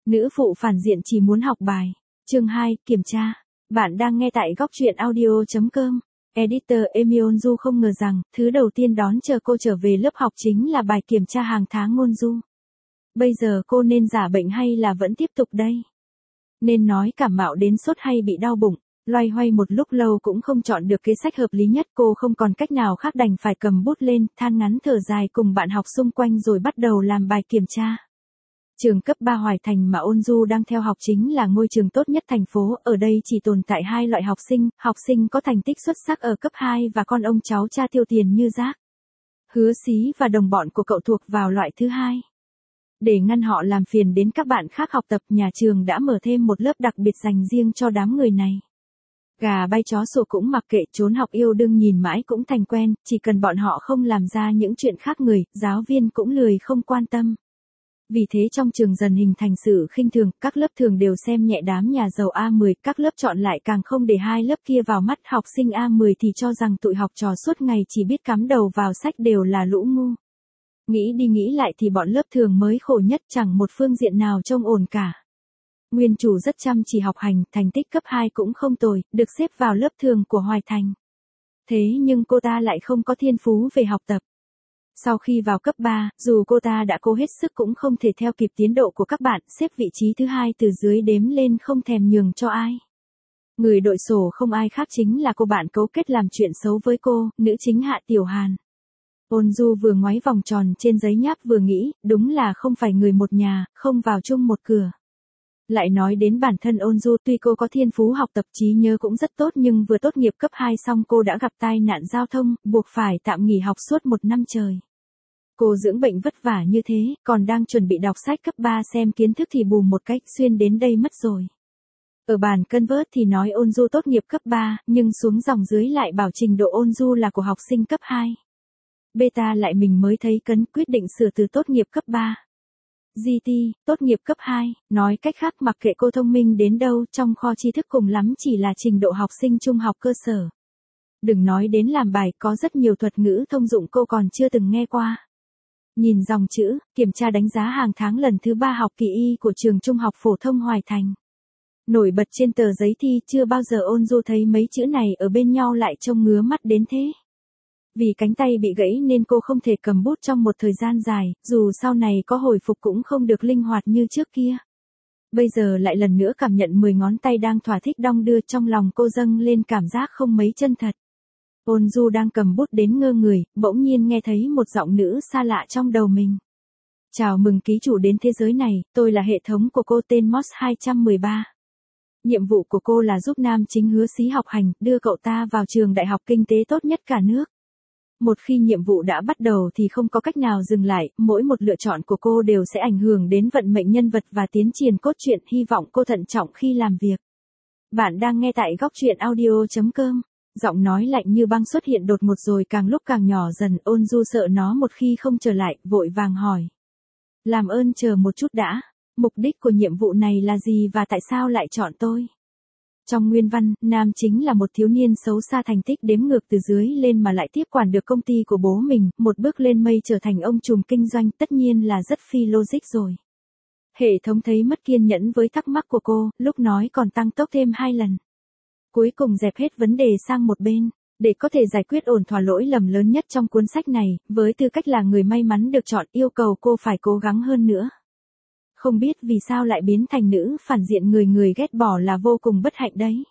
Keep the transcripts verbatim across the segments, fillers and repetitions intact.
Nữ phụ phản diện chỉ muốn học bài. Chương hai, kiểm tra. Bạn đang nghe tại góc truyện audio chấm com. Editor Emionju không ngờ rằng, thứ đầu tiên đón chờ cô trở về lớp học chính là bài kiểm tra hàng tháng ngôn du. Bây giờ cô nên giả bệnh hay là vẫn tiếp tục đây? Nên nói cảm mạo đến sốt hay bị đau bụng? Loay hoay một lúc lâu cũng không chọn được kế sách hợp lý nhất, cô không còn cách nào khác đành phải cầm bút lên, than ngắn thở dài cùng bạn học xung quanh rồi bắt đầu làm bài kiểm tra. Trường cấp ba Hoài Thành mà Ôn Du đang theo học chính là ngôi trường tốt nhất thành phố, ở đây chỉ tồn tại hai loại học sinh, học sinh có thành tích xuất sắc ở cấp hai và con ông cháu cha tiêu tiền như rác. Hứa Xí và đồng bọn của cậu thuộc vào loại thứ hai. Để ngăn họ làm phiền đến các bạn khác học tập, nhà trường đã mở thêm một lớp đặc biệt dành riêng cho đám người này. Gà bay chó sủa cũng mặc kệ, trốn học yêu đương nhìn mãi cũng thành quen, chỉ cần bọn họ không làm ra những chuyện khác người, giáo viên cũng lười không quan tâm. Vì thế trong trường dần hình thành sự khinh thường, các lớp thường đều xem nhẹ đám nhà giàu A mười, các lớp chọn lại càng không để hai lớp kia vào mắt, học sinh A mười thì cho rằng tụi học trò suốt ngày chỉ biết cắm đầu vào sách đều là lũ ngu. Nghĩ đi nghĩ lại thì bọn lớp thường mới khổ nhất, chẳng một phương diện nào trông ổn cả. Nguyên chủ rất chăm chỉ học hành, thành tích cấp hai cũng không tồi, được xếp vào lớp thường của Hoài Thành. Thế nhưng cô ta lại không có thiên phú về học tập. Sau khi vào cấp ba, dù cô ta đã cố hết sức cũng không thể theo kịp tiến độ của các bạn, xếp vị trí thứ hai từ dưới đếm lên không thèm nhường cho ai. Người đội sổ không ai khác chính là cô bạn cấu kết làm chuyện xấu với cô, nữ chính Hạ Tiểu Hàn. Ôn Du vừa ngoáy vòng tròn trên giấy nháp vừa nghĩ, đúng là không phải người một nhà, không vào chung một cửa. Lại nói đến bản thân Ôn Du, tuy cô có thiên phú học tập, trí nhớ cũng rất tốt, nhưng vừa tốt nghiệp cấp hai xong cô đã gặp tai nạn giao thông, buộc phải tạm nghỉ học suốt một năm trời. Cô dưỡng bệnh vất vả như thế, còn đang chuẩn bị đọc sách cấp ba xem kiến thức thì bù một cách xuyên đến đây mất rồi. Ở bàn cân vớt thì nói Ôn Du tốt nghiệp cấp ba, nhưng xuống dòng dưới lại bảo trình độ Ôn Du là của học sinh cấp hai. Beta lại mình mới thấy cấn, quyết định sửa từ tốt nghiệp cấp ba. giê tê, tốt nghiệp cấp hai, nói cách khác mặc kệ cô thông minh đến đâu, trong kho tri thức cùng lắm chỉ là trình độ học sinh trung học cơ sở. Đừng nói đến làm bài, có rất nhiều thuật ngữ thông dụng cô còn chưa từng nghe qua. Nhìn dòng chữ, kiểm tra đánh giá hàng tháng lần thứ ba học kỳ Y của trường Trung học phổ thông Hoài Thành. Nổi bật trên tờ giấy thi, chưa bao giờ Ôn Du thấy mấy chữ này ở bên nhau lại trông ngứa mắt đến thế. Vì cánh tay bị gãy nên cô không thể cầm bút trong một thời gian dài, dù sau này có hồi phục cũng không được linh hoạt như trước kia. Bây giờ lại lần nữa cảm nhận mười ngón tay đang thỏa thích đong đưa, trong lòng cô dâng lên cảm giác không mấy chân thật. Ôn Du đang cầm bút đến ngơ người, bỗng nhiên nghe thấy một giọng nữ xa lạ trong đầu mình. Chào mừng ký chủ đến thế giới này, tôi là hệ thống của cô, tên Moss hai một ba. Nhiệm vụ của cô là giúp nam chính Hứa Xí học hành, đưa cậu ta vào trường đại học kinh tế tốt nhất cả nước. Một khi nhiệm vụ đã bắt đầu thì không có cách nào dừng lại, mỗi một lựa chọn của cô đều sẽ ảnh hưởng đến vận mệnh nhân vật và tiến triển cốt truyện, hy vọng cô thận trọng khi làm việc. Bạn đang nghe tại góc truyện audio chấm com. Giọng nói lạnh như băng xuất hiện đột ngột rồi càng lúc càng nhỏ dần, Ôn Du sợ nó một khi không trở lại, vội vàng hỏi. Làm ơn chờ một chút đã, mục đích của nhiệm vụ này là gì và tại sao lại chọn tôi? Trong nguyên văn, nam chính là một thiếu niên xấu xa, thành tích đếm ngược từ dưới lên mà lại tiếp quản được công ty của bố mình, một bước lên mây trở thành ông trùm kinh doanh, tất nhiên là rất phi logic rồi. Hệ thống thấy mất kiên nhẫn với thắc mắc của cô, lúc nói còn tăng tốc thêm hai lần. Cuối cùng dẹp hết vấn đề sang một bên, để có thể giải quyết ổn thỏa lỗi lầm lớn nhất trong cuốn sách này, với tư cách là người may mắn được chọn, yêu cầu cô phải cố gắng hơn nữa. Không biết vì sao lại biến thành nữ phản diện người người ghét bỏ là vô cùng bất hạnh đấy.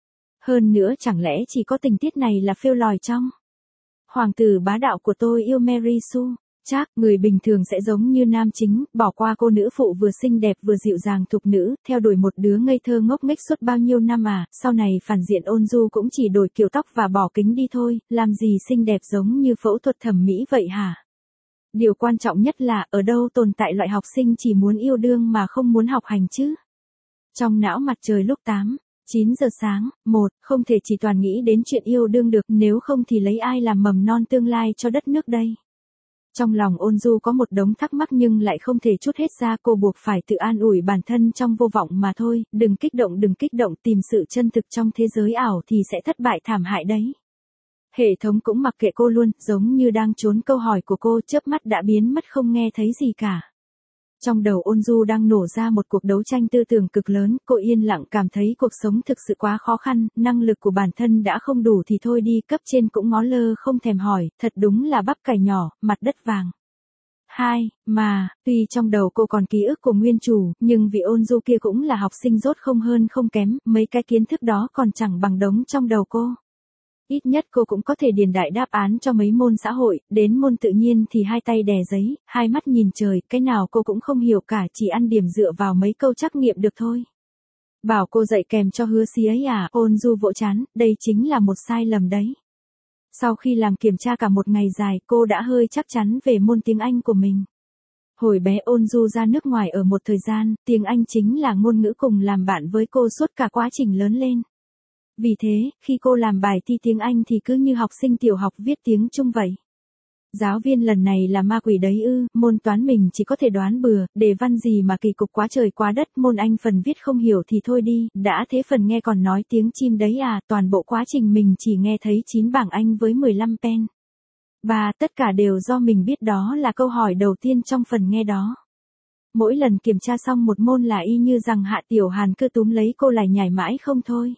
Hơn nữa chẳng lẽ chỉ có tình tiết này là phêu lòi trong. Hoàng tử bá đạo của tôi yêu Mary Sue. Chắc người bình thường sẽ giống như nam chính, bỏ qua cô nữ phụ vừa xinh đẹp vừa dịu dàng thục nữ, theo đuổi một đứa ngây thơ ngốc nghếch suốt bao nhiêu năm à, sau này phản diện Ôn Du cũng chỉ đổi kiểu tóc và bỏ kính đi thôi, làm gì xinh đẹp giống như phẫu thuật thẩm mỹ vậy hả? Điều quan trọng nhất là, ở đâu tồn tại loại học sinh chỉ muốn yêu đương mà không muốn học hành chứ? Trong não mặt trời lúc tám, chín giờ sáng, một, không thể chỉ toàn nghĩ đến chuyện yêu đương được, nếu không thì lấy ai làm mầm non tương lai cho đất nước đây? Trong lòng Ôn Du có một đống thắc mắc nhưng lại không thể trút hết ra, cô buộc phải tự an ủi bản thân trong vô vọng mà thôi, đừng kích động đừng kích động, tìm sự chân thực trong thế giới ảo thì sẽ thất bại thảm hại đấy. Hệ thống cũng mặc kệ cô luôn, giống như đang trốn câu hỏi của cô, chớp mắt đã biến mất không nghe thấy gì cả. Trong đầu Ôn Du đang nổ ra một cuộc đấu tranh tư tưởng cực lớn, cô yên lặng cảm thấy cuộc sống thực sự quá khó khăn, năng lực của bản thân đã không đủ thì thôi đi, cấp trên cũng ngó lơ không thèm hỏi, thật đúng là bắp cải nhỏ, mặt đất vàng. Hai, mà, tuy trong đầu cô còn ký ức của nguyên chủ, nhưng vì Ôn Du kia cũng là học sinh dốt không hơn không kém, mấy cái kiến thức đó còn chẳng bằng đống trong đầu cô. Ít nhất cô cũng có thể điền đại đáp án cho mấy môn xã hội, đến môn tự nhiên thì hai tay đè giấy, hai mắt nhìn trời, cái nào cô cũng không hiểu cả, chỉ ăn điểm dựa vào mấy câu trắc nghiệm được thôi. Bảo cô dạy kèm cho Hứa Sí ấy à, Ôn Du vỗ chán, đây chính là một sai lầm đấy. Sau khi làm kiểm tra cả một ngày dài, cô đã hơi chắc chắn về môn tiếng Anh của mình. Hồi bé Ôn Du ra nước ngoài ở một thời gian, tiếng Anh chính là ngôn ngữ cùng làm bạn với cô suốt cả quá trình lớn lên. Vì thế, khi cô làm bài thi tiếng Anh thì cứ như học sinh tiểu học viết tiếng Trung vậy. Giáo viên lần này là ma quỷ đấy ư, môn toán mình chỉ có thể đoán bừa, đề văn gì mà kỳ cục quá trời quá đất, môn Anh phần viết không hiểu thì thôi đi, đã thế phần nghe còn nói tiếng chim đấy à, toàn bộ quá trình mình chỉ nghe thấy chín bảng Anh với mười lăm pen. Và tất cả đều do mình biết đó là câu hỏi đầu tiên trong phần nghe đó. Mỗi lần kiểm tra xong một môn là y như rằng Hạ Tiểu Hàn cứ túm lấy cô lại nhảy mãi không thôi.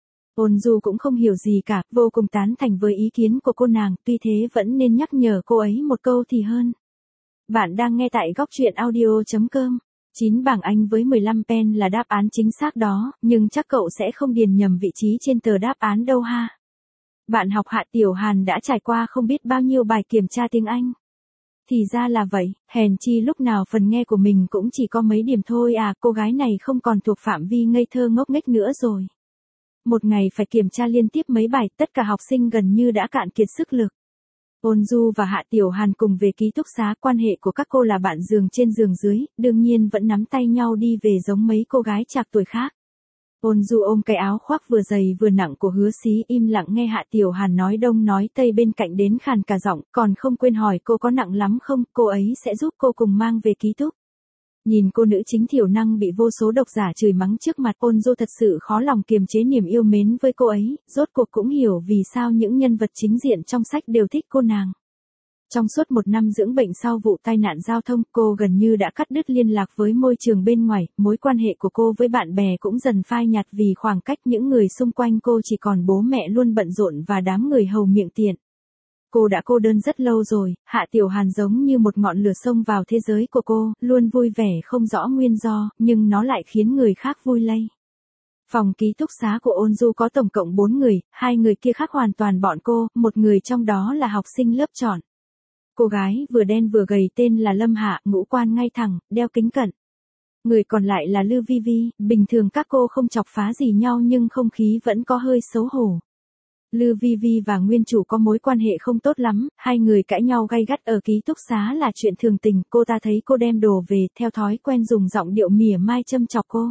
Ôn Du cũng không hiểu gì cả, vô cùng tán thành với ý kiến của cô nàng, tuy thế vẫn nên nhắc nhở cô ấy một câu thì hơn. Bạn đang nghe tại góc truyện audio chấm com. chín bảng Anh với mười lăm pen là đáp án chính xác đó, nhưng chắc cậu sẽ không điền nhầm vị trí trên tờ đáp án đâu ha. Bạn học Hạ Tiểu Hàn đã trải qua không biết bao nhiêu bài kiểm tra tiếng Anh. Thì ra là vậy, hèn chi lúc nào phần nghe của mình cũng chỉ có mấy điểm thôi à, cô gái này không còn thuộc phạm vi ngây thơ ngốc nghếch nữa rồi. Một ngày phải kiểm tra liên tiếp mấy bài, tất cả học sinh gần như đã cạn kiệt sức lực. Ôn Du và Hạ Tiểu Hàn cùng về ký túc xá, quan hệ của các cô là bạn giường trên giường dưới, đương nhiên vẫn nắm tay nhau đi về giống mấy cô gái trạc tuổi khác. Ôn Du ôm cái áo khoác vừa dày vừa nặng của Hứa Sí, im lặng nghe Hạ Tiểu Hàn nói đông nói tây bên cạnh đến khàn cả giọng, còn không quên hỏi cô có nặng lắm không, cô ấy sẽ giúp cô cùng mang về ký túc. Nhìn cô nữ chính thiểu năng bị vô số độc giả chửi mắng trước mặt, Ôn Du thật sự khó lòng kiềm chế niềm yêu mến với cô ấy, rốt cuộc cũng hiểu vì sao những nhân vật chính diện trong sách đều thích cô nàng. Trong suốt một năm dưỡng bệnh sau vụ tai nạn giao thông, cô gần như đã cắt đứt liên lạc với môi trường bên ngoài, mối quan hệ của cô với bạn bè cũng dần phai nhạt vì khoảng cách, những người xung quanh cô chỉ còn bố mẹ luôn bận rộn và đám người hầu miệng tiện. Cô đã cô đơn rất lâu rồi, Hạ Tiểu Hàn giống như một ngọn lửa xông vào thế giới của cô, luôn vui vẻ không rõ nguyên do, nhưng nó lại khiến người khác vui lây. Phòng ký túc xá của Ôn Du có tổng cộng bốn người, hai người kia khác hoàn toàn bọn cô, một người trong đó là học sinh lớp chọn. Cô gái vừa đen vừa gầy tên là Lâm Hạ, ngũ quan ngay thẳng, đeo kính cận. Người còn lại là Lư Vi Vi, bình thường các cô không chọc phá gì nhau nhưng không khí vẫn có hơi xấu hổ. Lư Vi Vi và nguyên chủ có mối quan hệ không tốt lắm, hai người cãi nhau gay gắt ở ký túc xá là chuyện thường tình, cô ta thấy cô đem đồ về, theo thói quen dùng giọng điệu mỉa mai châm chọc cô.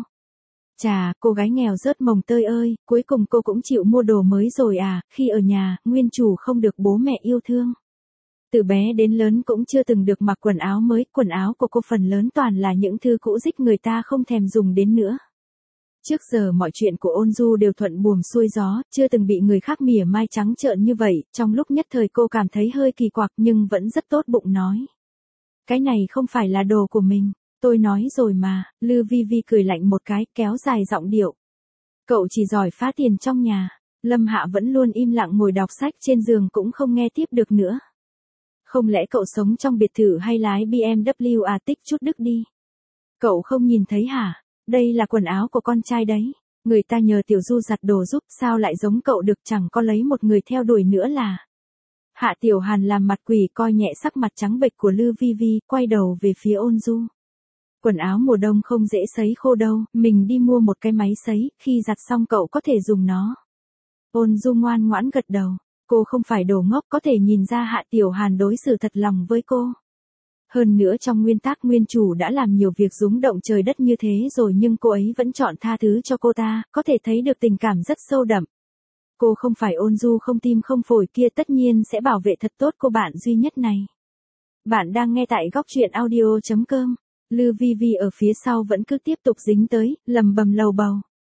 Chà, cô gái nghèo rớt mồng tơi ơi, cuối cùng cô cũng chịu mua đồ mới rồi à, khi ở nhà, nguyên chủ không được bố mẹ yêu thương. Từ bé đến lớn cũng chưa từng được mặc quần áo mới, quần áo của cô phần lớn toàn là những thứ cũ rích người ta không thèm dùng đến nữa. Trước giờ mọi chuyện của Ôn Du đều thuận buồm xuôi gió, chưa từng bị người khác mỉa mai trắng trợn như vậy, trong lúc nhất thời cô cảm thấy hơi kỳ quặc nhưng vẫn rất tốt bụng nói. Cái này không phải là đồ của mình, tôi nói rồi mà, Lư Vi Vi cười lạnh một cái, kéo dài giọng điệu. Cậu chỉ giỏi phá tiền trong nhà. Lâm Hạ vẫn luôn im lặng ngồi đọc sách trên giường cũng không nghe tiếp được nữa. Không lẽ cậu sống trong biệt thự hay lái bê em vê à, tích chút đức đi. Cậu không nhìn thấy hả? Đây là quần áo của con trai đấy. Người ta nhờ Tiểu Du giặt đồ giúp, sao lại giống cậu được, chẳng có lấy một người theo đuổi nữa là. Hạ Tiểu Hàn làm mặt quỷ coi nhẹ sắc mặt trắng bệch của Lư Vi Vi, quay đầu về phía Ôn Du. Quần áo mùa đông không dễ sấy khô đâu, mình đi mua một cái máy sấy, khi giặt xong cậu có thể dùng nó. Ôn Du ngoan ngoãn gật đầu, cô không phải đồ ngốc, có thể nhìn ra Hạ Tiểu Hàn đối xử thật lòng với cô. Hơn nữa trong nguyên tắc nguyên chủ đã làm nhiều việc rúng động trời đất như thế rồi nhưng cô ấy vẫn chọn tha thứ cho cô ta, có thể thấy được tình cảm rất sâu đậm. Cô không phải Ôn Du không tim không phổi kia, tất nhiên sẽ bảo vệ thật tốt cô bạn duy nhất này. Bạn đang nghe tại góc truyện audio chấm com. Lư Vi Vi ở phía sau vẫn cứ tiếp tục dính tới, lầm bầm lầu bầu.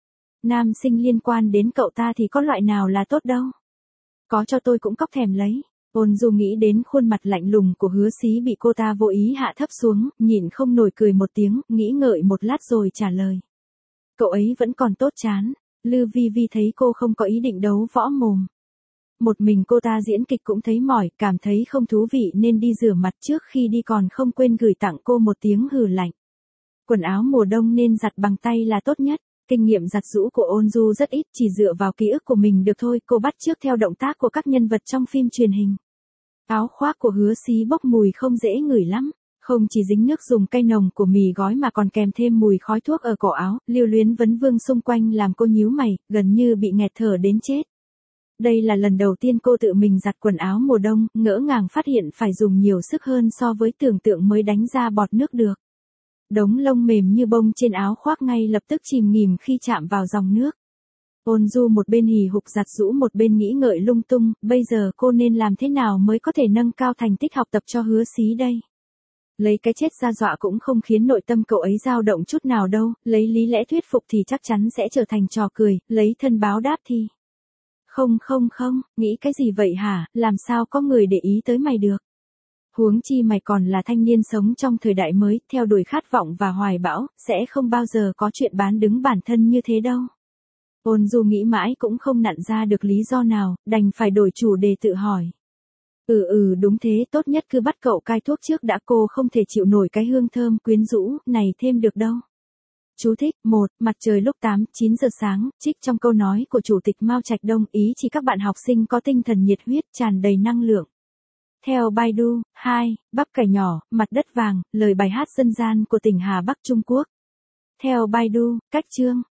Nam sinh liên quan đến cậu ta thì có loại nào là tốt đâu. Có cho tôi cũng cóc thèm lấy. Ôn Du nghĩ đến khuôn mặt lạnh lùng của Hứa Xí bị cô ta vô ý hạ thấp xuống, nhịn không nổi cười một tiếng, nghĩ ngợi một lát rồi trả lời. Cậu ấy vẫn còn tốt chán. Lư Vi Vi thấy cô không có ý định đấu võ mồm. Một mình cô ta diễn kịch cũng thấy mỏi, cảm thấy không thú vị nên đi rửa mặt trước khi đi, còn không quên gửi tặng cô một tiếng hừ lạnh. Quần áo mùa đông nên giặt bằng tay là tốt nhất. Kinh nghiệm giặt giũ của Ôn Du rất ít, chỉ dựa vào ký ức của mình được thôi, cô bắt chước theo động tác của các nhân vật trong phim truyền hình. Áo khoác của Hứa Xí bốc mùi không dễ ngửi lắm. Không chỉ dính nước dùng cay nồng của mì gói mà còn kèm thêm mùi khói thuốc ở cổ áo, lưu luyến vấn vương xung quanh làm cô nhíu mày, gần như bị nghẹt thở đến chết. Đây là lần đầu tiên cô tự mình giặt quần áo mùa đông, ngỡ ngàng phát hiện phải dùng nhiều sức hơn so với tưởng tượng mới đánh ra bọt nước được. Đống lông mềm như bông trên áo khoác ngay lập tức chìm nghỉm khi chạm vào dòng nước. Ôn Du một bên hì hục giặt giũ một bên nghĩ ngợi lung tung, bây giờ cô nên làm thế nào mới có thể nâng cao thành tích học tập cho Hứa Xí đây? Lấy cái chết ra dọa cũng không khiến nội tâm cậu ấy dao động chút nào đâu, lấy lý lẽ thuyết phục thì chắc chắn sẽ trở thành trò cười, lấy thân báo đáp thì... Không không không, nghĩ cái gì vậy hả, làm sao có người để ý tới mày được? Huống chi mày còn là thanh niên sống trong thời đại mới, theo đuổi khát vọng và hoài bão, sẽ không bao giờ có chuyện bán đứng bản thân như thế đâu. Ôn Du nghĩ mãi cũng không nặn ra được lý do nào, đành phải đổi chủ đề tự hỏi. Ừ ừ đúng thế, tốt nhất cứ bắt cậu cai thuốc trước đã, cô không thể chịu nổi cái hương thơm quyến rũ này thêm được đâu. Chú thích, một, mặt trời lúc tám, chín giờ sáng, trích trong câu nói của Chủ tịch Mao Trạch Đông, ý chỉ các bạn học sinh có tinh thần nhiệt huyết, tràn đầy năng lượng. Theo Baidu, hai, bắp cải nhỏ, mặt đất vàng, lời bài hát dân gian của tỉnh Hà Bắc Trung Quốc. Theo Baidu, cách chương.